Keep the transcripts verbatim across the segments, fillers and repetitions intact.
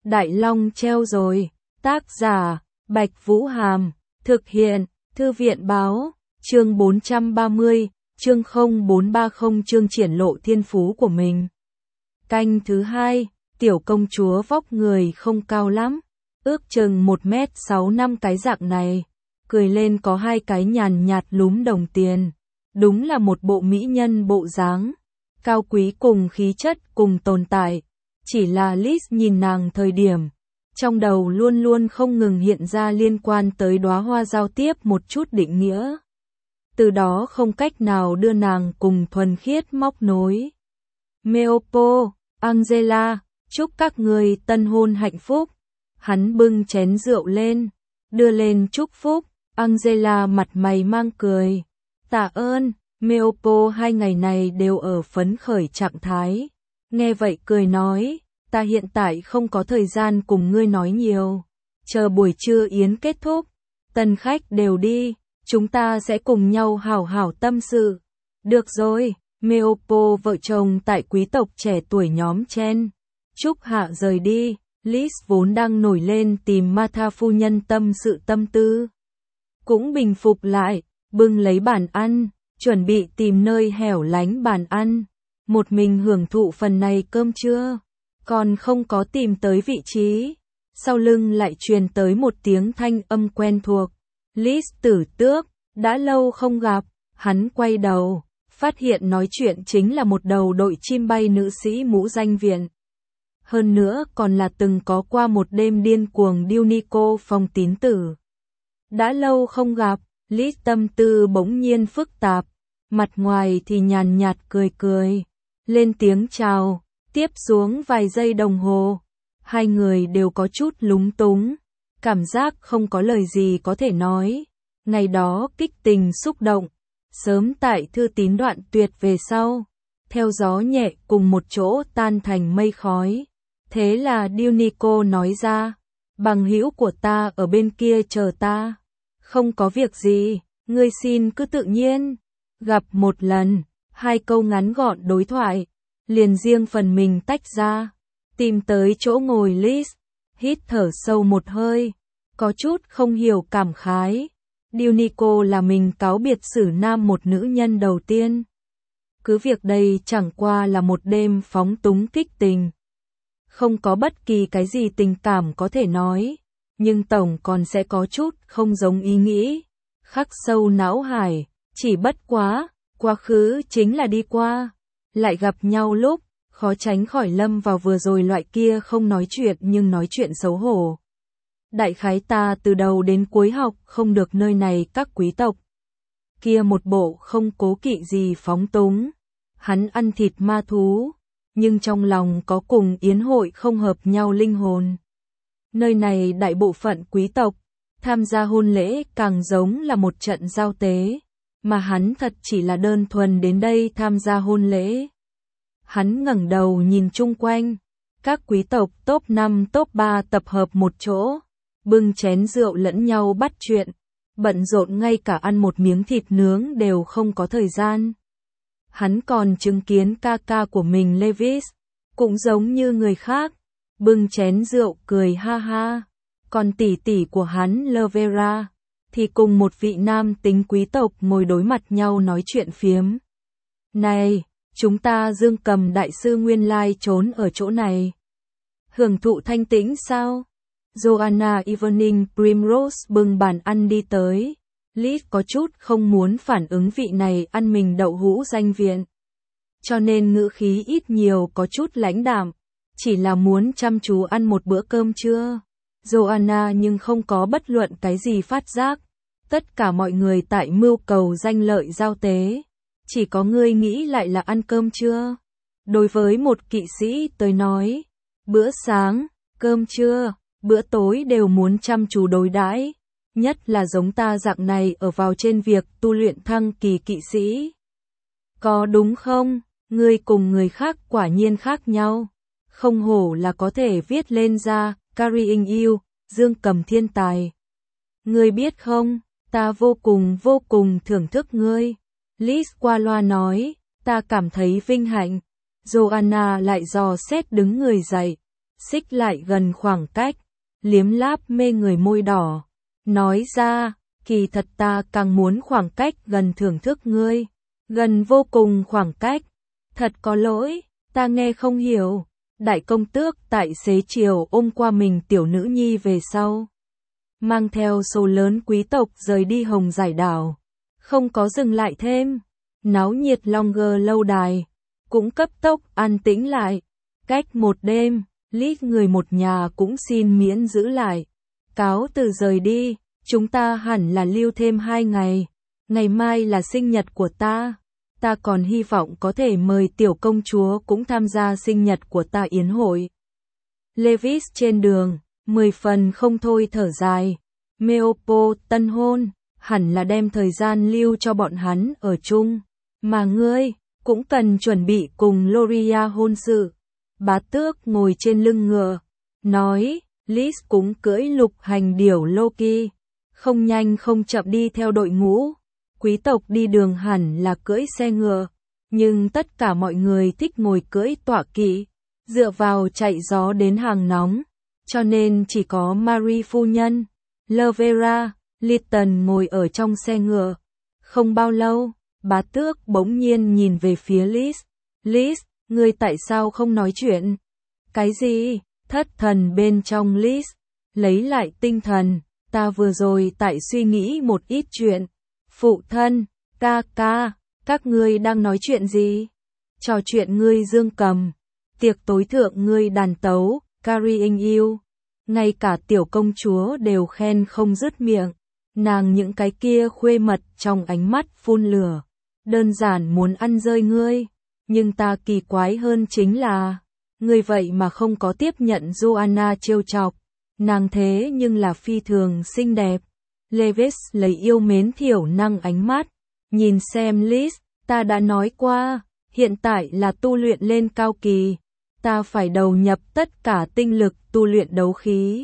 Đại Long treo rồi. Tác giả, Bạch Vũ Hàm. Thực hiện, Thư viện Báo. Chương bốn trăm ba mươi, chương không bốn ba không chương triển lộ thiên phú của mình. Canh thứ hai, tiểu công chúa vóc người không cao lắm, ước chừng một mét sáu năm cái dạng này, cười lên có hai cái nhàn nhạt lúm đồng tiền, đúng là một bộ mỹ nhân bộ dáng, cao quý cùng khí chất cùng tồn tại, chỉ là Liz nhìn nàng thời điểm, trong đầu luôn luôn không ngừng hiện ra liên quan tới đóa hoa giao tiếp một chút định nghĩa. Từ đó không cách nào đưa nàng cùng thuần khiết móc nối. Meopo, Angela, chúc các người tân hôn hạnh phúc. Hắn bưng chén rượu lên, đưa lên chúc phúc. Angela mặt mày mang cười. Tạ ơn, Meopo hai ngày này đều ở phấn khởi trạng thái. Nghe vậy cười nói, ta hiện tại không có thời gian cùng ngươi nói nhiều. Chờ buổi trưa yến kết thúc, tân khách đều đi. Chúng ta sẽ cùng nhau hảo hảo tâm sự. Được rồi, Meopo vợ chồng tại quý tộc trẻ tuổi nhóm Chen. Trúc Hạ rời đi, Liz vốn đang nổi lên tìm Martha phu nhân tâm sự tâm tư. Cũng bình phục lại, bưng lấy bàn ăn, chuẩn bị tìm nơi hẻo lánh bàn ăn. Một mình hưởng thụ phần này cơm trưa, còn không có tìm tới vị trí. Sau lưng lại truyền tới một tiếng thanh âm quen thuộc. Liz Tử Tước, đã lâu không gặp, hắn quay đầu, phát hiện nói chuyện chính là một đầu đội chim bay nữ sĩ mũ danh viện. Hơn nữa còn là từng có qua một đêm điên cuồng điêu ni cô phong tín tử. Đã lâu không gặp, Liz tâm tư bỗng nhiên phức tạp, mặt ngoài thì nhàn nhạt cười cười, lên tiếng chào, tiếp xuống vài giây đồng hồ, hai người đều có chút lúng túng. Cảm giác không có lời gì có thể nói. Ngày đó kích tình xúc động, sớm tại thư tín đoạn tuyệt về sau, theo gió nhẹ cùng một chỗ tan thành mây khói. Thế là Dionico nói ra, bằng hữu của ta ở bên kia chờ ta. Không có việc gì, ngươi xin cứ tự nhiên. Gặp một lần, hai câu ngắn gọn đối thoại, liền riêng phần mình tách ra, tìm tới chỗ ngồi Liz. Hít thở sâu một hơi, có chút không hiểu cảm khái. Dionico là mình cáo biệt xử nam một nữ nhân đầu tiên. Cứ việc đây chẳng qua là một đêm phóng túng kích tình. Không có bất kỳ cái gì tình cảm có thể nói, nhưng tổng còn sẽ có chút không giống ý nghĩ. Khắc sâu não hải, chỉ bất quá, quá khứ chính là đi qua. Lại gặp nhau lúc, khó tránh khỏi lâm vào vừa rồi loại kia không nói chuyện nhưng nói chuyện xấu hổ. Đại khái ta từ đầu đến cuối học không được nơi này các quý tộc. Kia một bộ không cố kỵ gì phóng túng. Hắn ăn thịt ma thú, nhưng trong lòng có cùng yến hội không hợp nhau linh hồn. Nơi này đại bộ phận quý tộc, tham gia hôn lễ càng giống là một trận giao tế, mà hắn thật chỉ là đơn thuần đến đây tham gia hôn lễ. Hắn ngẩng đầu nhìn chung quanh, các quý tộc top năm top ba tập hợp một chỗ, bưng chén rượu lẫn nhau bắt chuyện, bận rộn ngay cả ăn một miếng thịt nướng đều không có thời gian. Hắn còn chứng kiến ca ca của mình Lewis, cũng giống như người khác, bưng chén rượu cười ha ha, còn tỷ tỷ của hắn Lovera, thì cùng một vị nam tính quý tộc ngồi đối mặt nhau nói chuyện phiếm. Này! Chúng ta Dương Cầm đại sư nguyên lai trốn ở chỗ này. Hưởng thụ thanh tĩnh sao? Joanna Evening Primrose bưng bàn ăn đi tới. Liz có chút không muốn phản ứng vị này ăn mình đậu hũ danh viện. Cho nên ngữ khí ít nhiều có chút lãnh đạm. Chỉ là muốn chăm chú ăn một bữa cơm trưa. Joanna nhưng không có bất luận cái gì phát giác. Tất cả mọi người tại mưu cầu danh lợi giao tế. Chỉ có ngươi nghĩ lại là ăn cơm trưa. Đối với một kỵ sĩ tới nói, bữa sáng, cơm trưa, bữa tối đều muốn chăm chú đối đãi, nhất là giống ta dạng này ở vào trên việc tu luyện thăng kỳ kỵ sĩ. Có đúng không? Ngươi cùng người khác quả nhiên khác nhau. Không hổ là có thể viết lên ra, Carrying You, Dương Cầm thiên tài. Ngươi biết không, ta vô cùng vô cùng thưởng thức ngươi. Liz qua loa nói, ta cảm thấy vinh hạnh. Joanna lại dò xét đứng người dậy, xích lại gần khoảng cách, liếm láp mê người môi đỏ, nói ra, kỳ thật ta càng muốn khoảng cách gần thưởng thức ngươi, gần vô cùng khoảng cách, thật có lỗi, ta nghe không hiểu. Đại công tước tại xế chiều ôm qua mình tiểu nữ nhi về sau, mang theo số lớn quý tộc rời đi Hồng Giải đảo, không có dừng lại thêm. Náo nhiệt Longer lâu đài cũng cấp tốc an tĩnh lại. Cách một đêm, Lít người một nhà cũng xin miễn giữ lại, cáo từ rời đi. Chúng ta hẳn là lưu thêm hai ngày, ngày mai là sinh nhật của ta. Ta còn hy vọng có thể mời tiểu công chúa cũng tham gia sinh nhật của ta yến hội. Lewis trên đường, mười phần không thôi thở dài. Meopo tân hôn, hẳn là đem thời gian lưu cho bọn hắn ở chung. Mà ngươi, cũng cần chuẩn bị cùng Loria hôn sự. Bá tước ngồi trên lưng ngựa, nói, Liz cũng cưỡi lục hành điểu Loki. Không nhanh không chậm đi theo đội ngũ. Quý tộc đi đường hẳn là cưỡi xe ngựa, nhưng tất cả mọi người thích ngồi cưỡi tọa kỵ, dựa vào chạy gió đến hàng nóng, cho nên chỉ có Marie phu nhân, Lovera, Lytton ngồi ở trong xe ngựa. Không bao lâu, bá tước bỗng nhiên nhìn về phía Liz. Liz, ngươi tại sao không nói chuyện? Cái gì? Thất thần bên trong Liz, lấy lại tinh thần, ta vừa rồi tại suy nghĩ một ít chuyện. Phụ thân, ca ca, các ngươi đang nói chuyện gì? Trò chuyện ngươi dương cầm, tiệc tối thượng ngươi đàn tấu, carrying you. Ngay cả tiểu công chúa đều khen không dứt miệng. Nàng những cái kia khuê mật trong ánh mắt phun lửa, đơn giản muốn ăn rơi ngươi. Nhưng ta kỳ quái hơn chính là, ngươi vậy mà không có tiếp nhận Joanna trêu chọc. Nàng thế nhưng là phi thường xinh đẹp. Lewis lấy yêu mến thiểu năng ánh mắt, nhìn xem Liz, ta đã nói qua, hiện tại là tu luyện lên cao kỳ, ta phải đầu nhập tất cả tinh lực tu luyện đấu khí.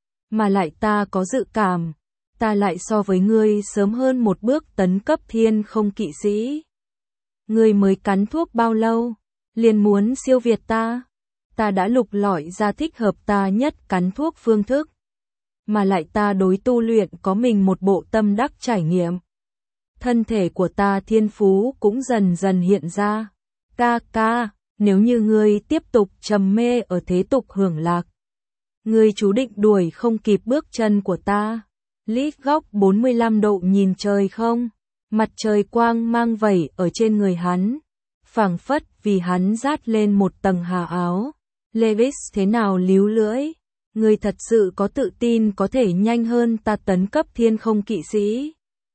Mà lại ta có dự cảm, ta lại so với ngươi sớm hơn một bước tấn cấp thiên không kỵ sĩ. Ngươi mới cắn thuốc bao lâu, liền muốn siêu việt ta, ta đã lục lọi ra thích hợp ta nhất cắn thuốc phương thức. Mà lại ta đối tu luyện có mình một bộ tâm đắc trải nghiệm. Thân thể của ta thiên phú cũng dần dần hiện ra. Ca ca, nếu như ngươi tiếp tục trầm mê ở thế tục hưởng lạc, ngươi chú định đuổi không kịp bước chân của ta. Lít góc bốn mươi lăm độ nhìn trời không, mặt trời quang mang vẩy ở trên người hắn, phảng phất vì hắn dát lên một tầng hà áo. Lewis thế nào líu lưỡi? Ngươi thật sự có tự tin có thể nhanh hơn ta tấn cấp thiên không kỵ sĩ?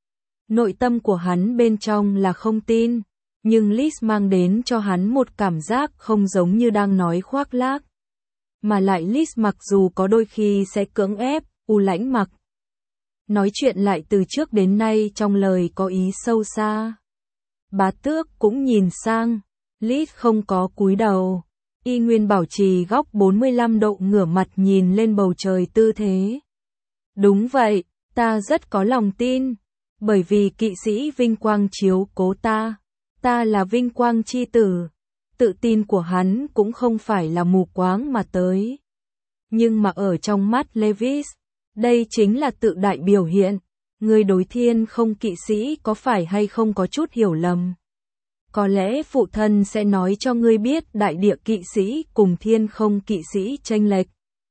Nội tâm của hắn bên trong là không tin, nhưng Liz mang đến cho hắn một cảm giác không giống như đang nói khoác lác. Mà lại Liz mặc dù có đôi khi sẽ cưỡng ép, u lãnh mặc. Nói chuyện lại từ trước đến nay trong lời có ý sâu xa. Bá tước cũng nhìn sang, Liz không có cúi đầu. Y nguyên bảo trì góc bốn mươi lăm độ ngửa mặt nhìn lên bầu trời tư thế. Đúng vậy, ta rất có lòng tin, bởi vì kỵ sĩ vinh quang chiếu cố ta, ta là vinh quang chi tử. Tự tin của hắn cũng không phải là mù quáng mà tới. Nhưng mà ở trong mắt Lewis, đây chính là tự đại biểu hiện. Người đối thiên không kỵ sĩ có phải hay không có chút hiểu lầm? Có lẽ phụ thân sẽ nói cho ngươi biết đại địa kỵ sĩ cùng thiên không kỵ sĩ chênh lệch.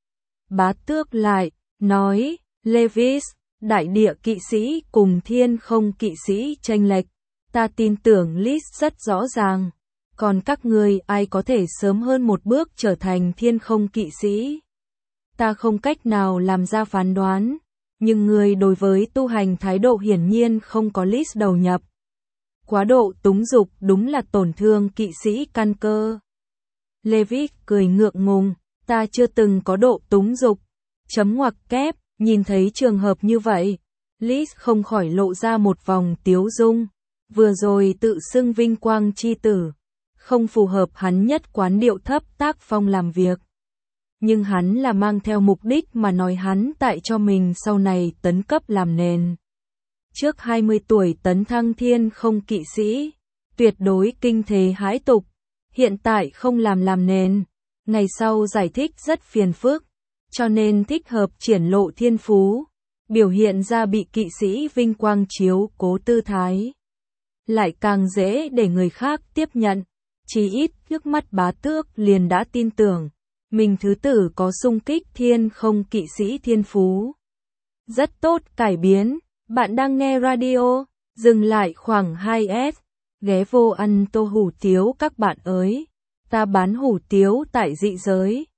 Bá tước lại, nói, Lewis, đại địa kỵ sĩ cùng thiên không kỵ sĩ chênh lệch. Ta tin tưởng Liz rất rõ ràng. Còn các ngươi ai có thể sớm hơn một bước trở thành thiên không kỵ sĩ? Ta không cách nào làm ra phán đoán. Nhưng ngươi đối với tu hành thái độ hiển nhiên không có Liz đầu nhập. Quá độ túng dục đúng là tổn thương kỵ sĩ căn cơ. Levitt cười ngượng ngùng, ta chưa từng có độ túng dục. Chấm ngoặc kép, nhìn thấy trường hợp như vậy, Liz không khỏi lộ ra một vòng tiếu dung. Vừa rồi tự xưng vinh quang chi tử, không phù hợp hắn nhất quán điệu thấp tác phong làm việc. Nhưng hắn là mang theo mục đích mà nói hắn tại cho mình sau này tấn cấp làm nền. Trước hai mươi tuổi tấn thăng thiên không kỵ sĩ, tuyệt đối kinh thế hãi tục, hiện tại không làm làm nền, Ngày sau giải thích rất phiền phức, cho nên thích hợp triển lộ thiên phú, biểu hiện ra bị kỵ sĩ vinh quang chiếu cố tư thái. Lại càng dễ để người khác tiếp nhận, chí ít trước mắt bá tước liền đã tin tưởng, mình thứ tử có xung kích thiên không kỵ sĩ thiên phú. Rất tốt cải biến, bạn đang nghe radio, dừng lại khoảng hai s, ghé vô ăn tô hủ tiếu các bạn ơi, ta bán hủ tiếu tại dị giới.